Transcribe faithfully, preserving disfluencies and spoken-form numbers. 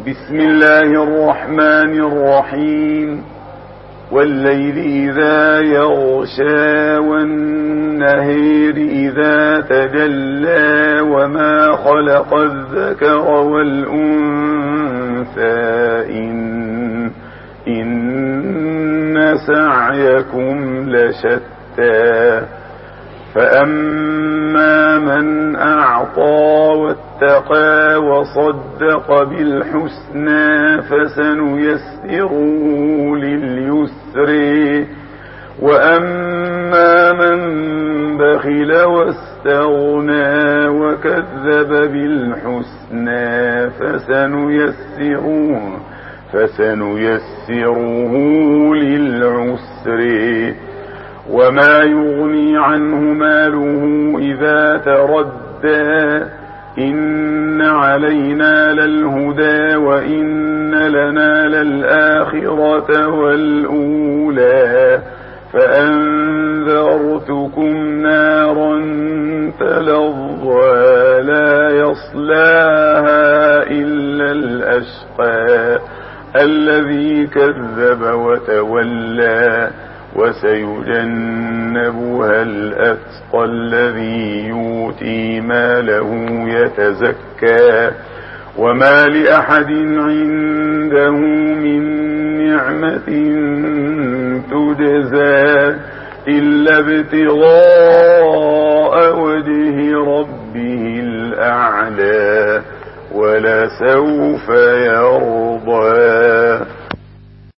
بسم الله الرحمن الرحيم. والليل إذا يغشى والنهار إذا تجلى وما خلق الذكر والأنثى إن, إن سعيكم لشتى فأما من أعطى واتقى وصدق بالحسنى فسنيسره لليسر وأما من بخل واستغنى وكذب بالحسنى فسنيسره فسنيسره للعسر وما يغني عنه ماله إذا تردى إن علينا للهدى وإن لنا للآخرة والأولى فأنذرتكم نارا تلظى لا يصلاها إلا الأشقى الذي كذب وتولى وسيجنبها الأتقى الذي يؤتي ماله يتزكى وما لأحد عنده من نعمة تجزى إلا ابتغاء وجه ربه الأعلى ولسوف يرضى.